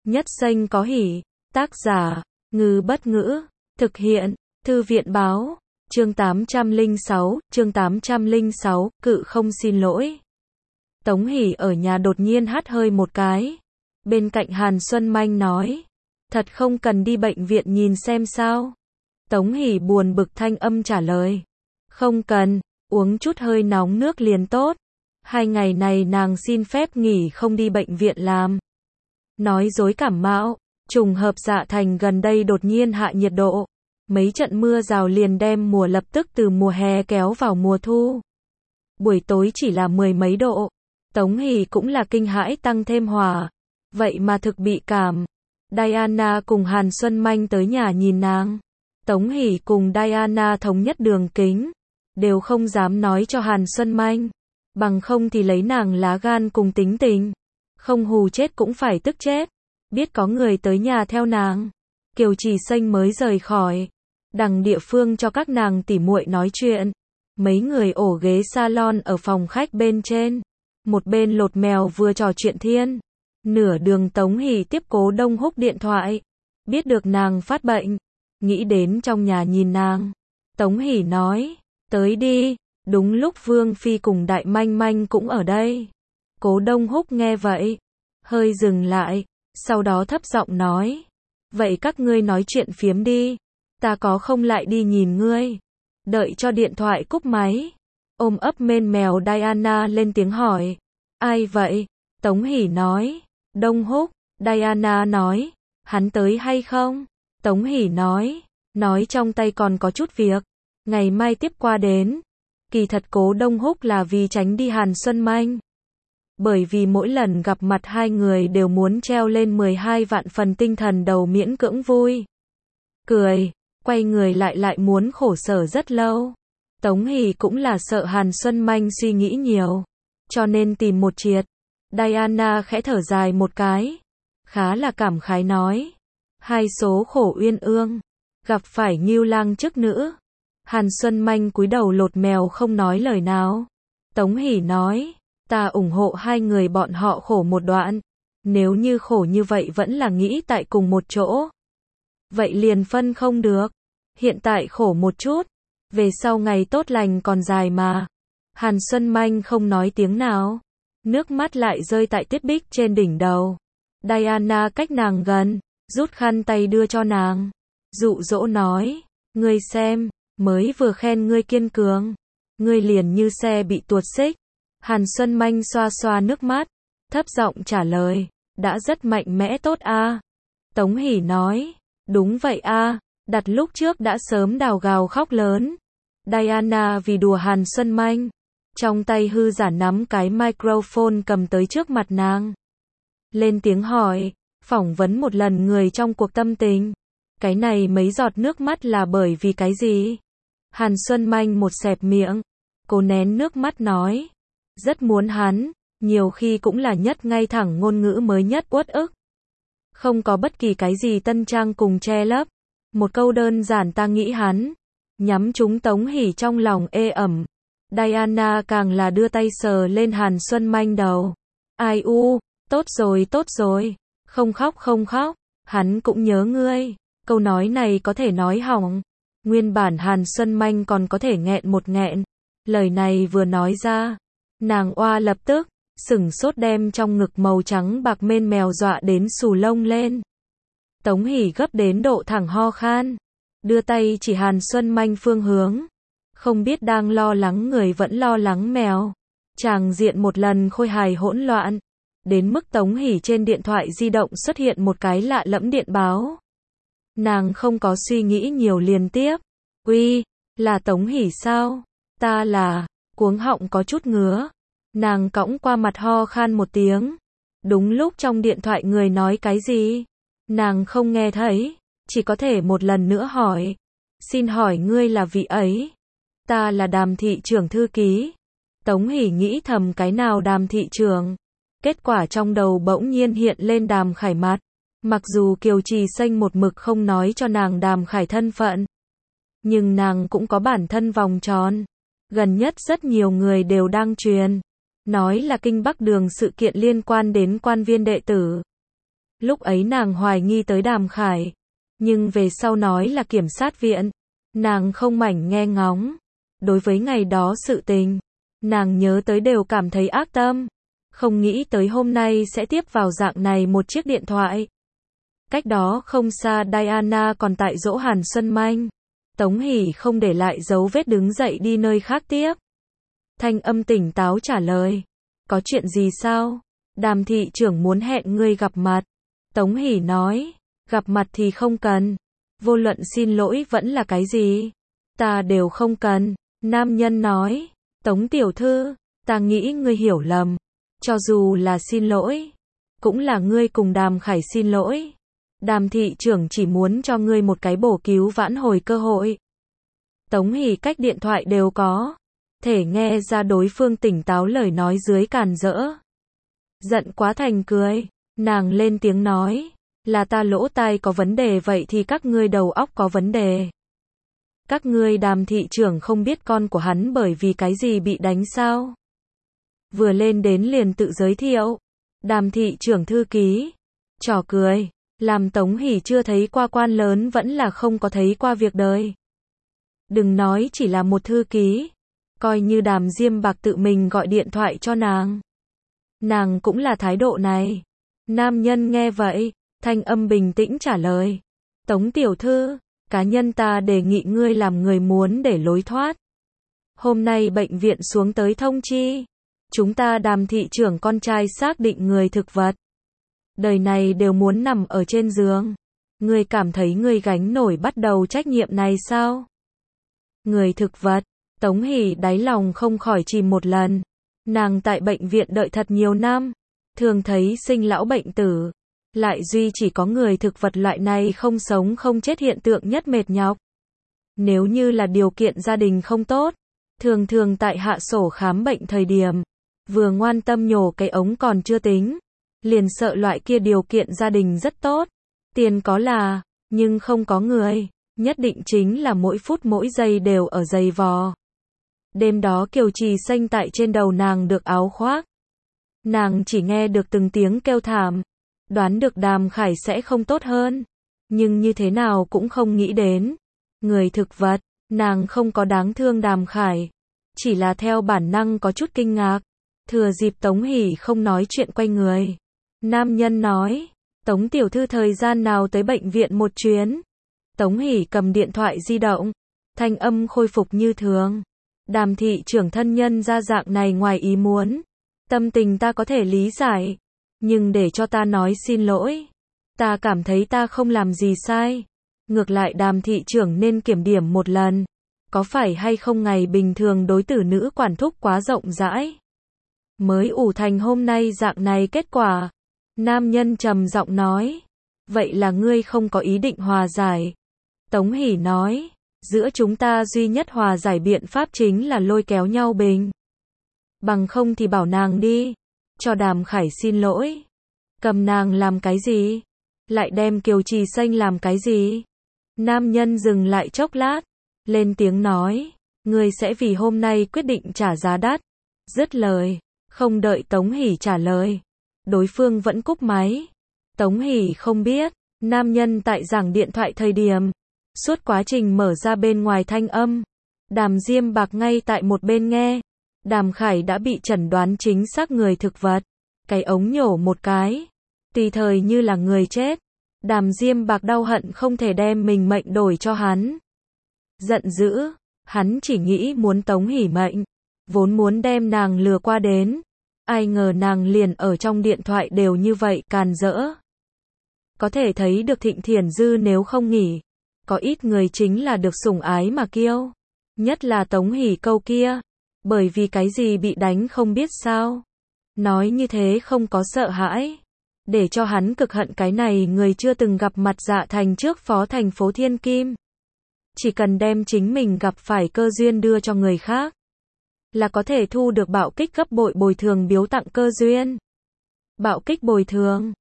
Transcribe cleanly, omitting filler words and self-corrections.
Nhất Xanh có hỉ. Tác giả, Ngư Bất Ngữ. Thực hiện, Thư viện Báo. Chương 806, cự không xin lỗi. Tống Hỷ ở nhà đột nhiên hắt hơi một cái. Bên cạnh Hàn Xuân Manh nói. Thật không cần đi bệnh viện nhìn xem sao? Tống Hỷ buồn bực thanh âm trả lời. Không cần, uống chút hơi nóng nước liền tốt. 2 ngày này nàng xin phép nghỉ không đi bệnh viện làm. Nói dối cảm mạo, trùng hợp Dạ Thành gần đây đột nhiên hạ nhiệt độ. Mấy trận mưa rào liền đem mùa lập tức từ mùa hè kéo vào mùa thu. Buổi tối chỉ là 10 mấy độ. Tống Hỷ cũng là kinh hãi tăng thêm hỏa. Vậy mà thực bị cảm. Diana cùng Hàn Xuân Manh tới nhà nhìn nàng. Tống Hỷ cùng Diana thống nhất đường kính. Đều không dám nói cho Hàn Xuân Manh. Bằng không thì lấy nàng lá gan cùng tính tình. Không hù chết cũng phải tức chết. Biết có người tới nhà theo nàng. Kiều Trì Xanh mới rời khỏi. Đằng địa phương cho các nàng tỉ muội nói chuyện. Mấy người ổ ghế salon ở phòng khách bên trên. Một bên lột mèo vừa trò chuyện thiên. Nửa đường Tống Hỷ tiếp Cố Đông Húc điện thoại. Biết được nàng phát bệnh. Nghĩ đến trong nhà nhìn nàng. Tống Hỷ nói. Tới đi. Đúng lúc Vương Phi cùng Đại Manh Manh cũng ở đây. Cố Đông Húc nghe vậy. Hơi dừng lại. Sau đó thấp giọng nói. Vậy các ngươi nói chuyện phiếm đi. Ta có không lại đi nhìn ngươi. Đợi cho điện thoại cúp máy. Ôm ấp mên mèo Diana lên tiếng hỏi. Ai vậy? Tống Hỷ nói. Đông Húc. Diana nói. Hắn tới hay không? Tống Hỷ nói. Nói trong tay còn có chút việc. Ngày mai tiếp qua đến. Kỳ thật Cố Đông Húc là vì tránh đi Hàn Xuân Manh. Bởi vì mỗi lần gặp mặt hai người đều muốn treo lên 12 vạn phần tinh thần đầu miễn cưỡng vui. Cười. Quay người lại muốn khổ sở rất lâu. Tống Hỷ cũng là sợ Hàn Xuân Manh suy nghĩ nhiều. Cho nên tìm một triệt. Diana khẽ thở dài một cái. Khá là cảm khái nói. Hai số khổ uyên ương. Gặp phải Ngưu Lang chức nữ. Hàn Xuân Manh cúi đầu lột mèo không nói lời nào. Tống Hỷ nói. Ta ủng hộ hai người bọn họ khổ một đoạn. Nếu như khổ như vậy vẫn là nghĩ tại cùng một chỗ. Vậy liền phân không được. Hiện tại khổ một chút. Về sau ngày tốt lành còn dài mà. Hàn Xuân Manh không nói tiếng nào. Nước mắt lại rơi tại tiết bích trên đỉnh đầu. Diana cách nàng gần. Rút khăn tay đưa cho nàng. Dụ dỗ nói. Ngươi xem. Mới vừa khen ngươi kiên cường. Ngươi liền như xe bị tuột xích. Hàn Xuân Manh xoa xoa nước mắt. Thấp giọng trả lời. Đã rất mạnh mẽ tốt a. Tống Hỷ nói. Đúng vậy a. Đặt lúc trước đã sớm đào gào khóc lớn. Diana vì đùa Hàn Xuân Manh. Trong tay hư giả nắm cái microphone cầm tới trước mặt nàng. Lên tiếng hỏi. Phỏng vấn một lần người trong cuộc tâm tình. Cái này mấy giọt nước mắt là bởi vì cái gì? Hàn Xuân Manh một xẹp miệng. Cô nén nước mắt nói. Rất muốn hắn. Nhiều khi cũng là nhất ngay thẳng ngôn ngữ mới nhất uất ức. Không có bất kỳ cái gì tân trang cùng che lấp. Một câu đơn giản ta nghĩ hắn. Nhắm trúng Tống Hỷ trong lòng ê ẩm. Diana càng là đưa tay sờ lên Hàn Xuân Manh đầu. Ai u, tốt rồi. Không khóc. Hắn cũng nhớ ngươi. Câu nói này có thể nói hỏng. Nguyên bản Hàn Xuân Manh còn có thể nghẹn một nghẹn. Lời này vừa nói ra. Nàng oa lập tức. Sửng sốt đem trong ngực màu trắng bạc mên mèo dọa đến xù lông lên. Tống Hỷ gấp đến độ thẳng ho khan. Đưa tay chỉ Hàn Xuân Manh phương hướng. Không biết đang lo lắng người vẫn lo lắng mèo. Tràng diện một lần khôi hài hỗn loạn. Đến mức Tống Hỷ trên điện thoại di động xuất hiện một cái lạ lẫm điện báo. Nàng không có suy nghĩ nhiều liền tiếp. Uy, là Tống Hỷ sao? Ta là, cuống họng có chút ngứa. Nàng cõng qua mặt ho khan một tiếng. Đúng lúc trong điện thoại người nói cái gì? Nàng không nghe thấy. Chỉ có thể một lần nữa hỏi. Xin hỏi ngươi là vị ấy? Ta là Đàm thị trưởng thư ký. Tống Hỷ nghĩ thầm cái nào Đàm thị trưởng. Kết quả trong đầu bỗng nhiên hiện lên Đàm Khải mặt. Mặc dù Kiều Trì Xanh một mực không nói cho nàng Đàm Khải thân phận. Nhưng nàng cũng có bản thân vòng tròn. Gần nhất rất nhiều người đều đang truyền. Nói là Kinh Bắc Đường sự kiện liên quan đến quan viên đệ tử. Lúc ấy nàng hoài nghi tới Đàm Khải, nhưng về sau nói là kiểm sát viện, nàng không mảnh nghe ngóng. Đối với ngày đó sự tình, nàng nhớ tới đều cảm thấy ác tâm, không nghĩ tới hôm nay sẽ tiếp vào dạng này một chiếc điện thoại. Cách đó không xa Diana còn tại dỗ Hàn Xuân Manh. Tống Hỷ không để lại dấu vết đứng dậy đi nơi khác tiếp. Thanh âm tỉnh táo trả lời. Có chuyện gì sao? Đàm thị trưởng muốn hẹn ngươi gặp mặt. Tống Hỷ nói. Gặp mặt thì không cần. Vô luận xin lỗi vẫn là cái gì? Ta đều không cần. Nam nhân nói. Tống tiểu thư, ta nghĩ ngươi hiểu lầm. Cho dù là xin lỗi, cũng là ngươi cùng Đàm Khải xin lỗi. Đàm thị trưởng chỉ muốn cho ngươi một cái bổ cứu vãn hồi cơ hội. Tống Hỷ cách điện thoại đều có thể nghe ra đối phương tỉnh táo lời nói dưới càn rỡ. Giận quá thành cười, nàng lên tiếng nói, là ta lỗ tai có vấn đề vậy thì các ngươi đầu óc có vấn đề. Các ngươi Đàm thị trưởng không biết con của hắn bởi vì cái gì bị đánh sao? Vừa lên đến liền tự giới thiệu, Đàm thị trưởng thư ký, trò cười. Làm Tống Hỷ chưa thấy qua quan lớn vẫn là không có thấy qua việc đời. Đừng nói chỉ là một thư ký, coi như Đàm Diêm Bạc tự mình gọi điện thoại cho nàng cũng là thái độ này. Nam nhân nghe vậy, thanh âm bình tĩnh trả lời. Tống tiểu thư, cá nhân ta đề nghị ngươi làm người muốn để lối thoát. Hôm nay bệnh viện xuống tới thông chi, chúng ta Đàm thị trưởng con trai xác định người thực vật. Đời này đều muốn nằm ở trên giường. Ngươi cảm thấy ngươi gánh nổi bắt đầu trách nhiệm này sao? Người thực vật, Tống Hỷ đáy lòng không khỏi chìm một lần. Nàng tại bệnh viện đợi thật nhiều năm, thường thấy sinh lão bệnh tử, lại duy chỉ có người thực vật loại này không sống không chết hiện tượng nhất mệt nhọc. Nếu như là điều kiện gia đình không tốt, thường thường tại hạ sổ khám bệnh thời điểm, vừa ngoan tâm nhổ cái ống còn chưa tính, liền sợ loại kia điều kiện gia đình rất tốt, tiền có là, nhưng không có người, nhất định chính là mỗi phút mỗi giây đều ở giày vò. Đêm đó Kiều Trì xanh tại trên đầu nàng được áo khoác. Nàng chỉ nghe được từng tiếng kêu thảm, đoán được Đàm Khải sẽ không tốt hơn, nhưng như thế nào cũng không nghĩ đến. Người thực vật, nàng không có đáng thương Đàm Khải, chỉ là theo bản năng có chút kinh ngạc. Thừa dịp Tống Hỷ không nói chuyện quay người, nam nhân nói, Tống tiểu thư thời gian nào tới bệnh viện một chuyến? Tống Hỷ cầm điện thoại di động, thanh âm khôi phục như thường. Đàm thị trưởng thân nhân ra dạng này ngoài ý muốn, tâm tình ta có thể lý giải, nhưng để cho ta nói xin lỗi, ta cảm thấy ta không làm gì sai. Ngược lại Đàm thị trưởng nên kiểm điểm một lần, có phải hay không ngày bình thường đối tử nữ quản thúc quá rộng rãi, mới ủ thành hôm nay dạng này kết quả. Nam nhân trầm giọng nói, vậy là ngươi không có ý định hòa giải. Tống Hỷ nói, giữa chúng ta duy nhất hòa giải biện pháp chính là lôi kéo nhau bình. Bằng không thì bảo nàng đi, cho Đàm Khải xin lỗi. Cầm nàng làm cái gì? Lại đem Kiều Trì xanh làm cái gì? Nam nhân dừng lại chốc lát, lên tiếng nói, ngươi sẽ vì hôm nay quyết định trả giá đắt. Dứt lời, không đợi Tống Hỷ trả lời, đối phương vẫn cúp máy. Tống Hỷ không biết, nam nhân tại giảng điện thoại thời điểm, suốt quá trình mở ra bên ngoài thanh âm, Đàm Diêm Bạc ngay tại một bên nghe. Đàm Khải đã bị chẩn đoán chính xác người thực vật, cái ống nhổ một cái, tùy thời như là người chết. Đàm Diêm Bạc đau hận không thể đem mình mệnh đổi cho hắn. Giận dữ, hắn chỉ nghĩ muốn Tống Hỷ mệnh, vốn muốn đem nàng lừa qua đến. Ai ngờ nàng liền ở trong điện thoại đều như vậy càn rỡ. Có thể thấy được Thịnh Thiển Dư nếu không nghỉ, có ít người chính là được sủng ái mà kiêu. Nhất là Tống Hỷ câu kia, bởi vì cái gì bị đánh không biết sao. Nói như thế không có sợ hãi, để cho hắn cực hận cái này người chưa từng gặp mặt Dạ Thành trước phó thành phố Thiên Kim. Chỉ cần đem chính mình gặp phải cơ duyên đưa cho người khác, là có thể thu được bạo kích gấp bội bồi thường biếu tặng cơ duyên. Bạo kích bồi thường